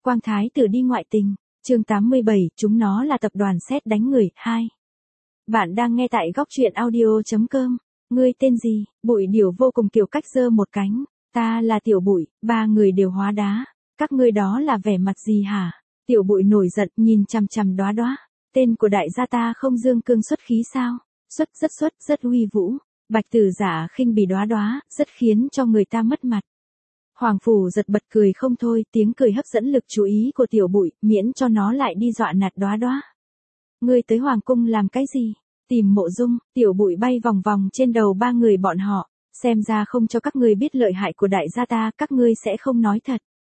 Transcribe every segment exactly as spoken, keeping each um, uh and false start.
Quang Thái tử đi ngoại tình, chương tám mươi bảy, chúng nó là tập đoàn sét đánh người, hai. Bạn đang nghe tại góc truyện audio chấm com. Ngươi tên gì? Bụi Điểu vô cùng kiểu cách giơ một cánh. Ta là Tiểu Bụi, ba người đều hóa đá. Các ngươi đó là vẻ mặt gì hả? Tiểu Bụi nổi giận nhìn chằm chằm Đóa Đóa. Tên của đại gia ta không dương cương xuất khí sao? Xuất rất xuất, rất uy vũ. Bạch Tử Giả khinh bỉ Đóa Đóa, rất khiến cho người ta mất mặt. Hoàng Phủ Giật bật cười không thôi, tiếng cười hấp dẫn lực chú ý của Tiểu Bụi, miễn cho nó lại đi dọa nạt Đóa Đóa. Ngươi tới hoàng cung làm cái gì? Tìm Mộ Dung. Tiểu Bụi bay vòng vòng trên đầu ba người bọn họ, xem ra không cho các ngươi biết lợi hại của đại gia ta, các ngươi sẽ không nói thật.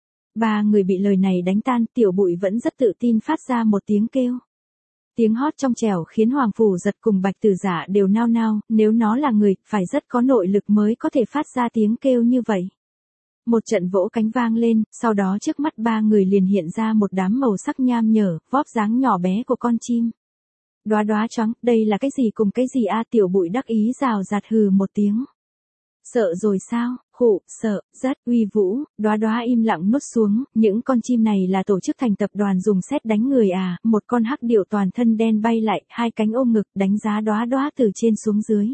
Ba người bị lời này đánh tan, Tiểu Bụi vẫn rất tự tin phát ra một tiếng kêu. Tiếng hót trong trẻo khiến Hoàng Phủ Giật cùng Bạch Tử Giả đều nao nao, nếu nó là người, phải rất có nội lực mới có thể phát ra tiếng kêu như vậy. Một trận vỗ cánh vang lên, sau đó trước mắt ba người liền hiện ra một đám màu sắc nham nhở, vóp dáng nhỏ bé của con chim. Đóa Đóa choáng, đây là cái gì cùng cái gì a? Tiểu Bụi đắc ý rào rạt hừ một tiếng. Sợ rồi sao? Khụ, sợ, rất uy vũ. Đóa Đóa im lặng nuốt xuống, những con chim này là tổ chức thành tập đoàn dùng sét đánh người à? Một con hắc điểu toàn thân đen bay lại, hai cánh ôm ngực, đánh giá Đóa Đóa từ trên xuống dưới.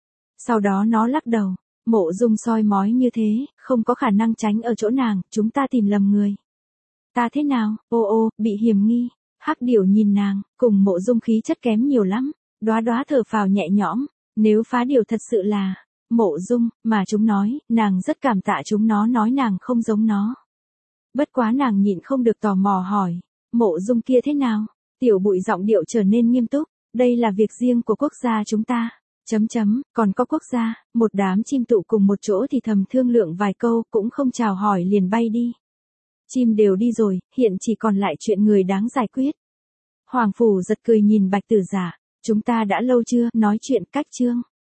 Sau đó nó lắc đầu. Mộ Dung soi mói như thế, không có khả năng tránh ở chỗ nàng, chúng ta tìm lầm người. Ta thế nào? Ô ô, bị hiểm nghi. Hắc điểu nhìn nàng, cùng Mộ Dung khí chất kém nhiều lắm. Đóa Đóa thở phào nhẹ nhõm, nếu phá điều thật sự là Mộ Dung, mà chúng nói, nàng rất cảm tạ chúng nó nói nàng không giống nó. Bất quá nàng nhịn không được tò mò hỏi, Mộ Dung kia thế nào? Tiểu Bụi giọng điệu trở nên nghiêm túc, đây là việc riêng của quốc gia chúng ta. Chấm chấm, còn có quốc gia, một đám chim tụ cùng một chỗ thì thầm thương lượng vài câu, cũng không chào hỏi liền bay đi. Chim đều đi rồi, hiện chỉ còn lại chuyện người đáng giải quyết. Hoàng Phủ Giật cười nhìn Bạch Tử Giả, chúng ta đã lâu chưa nói chuyện cách chương.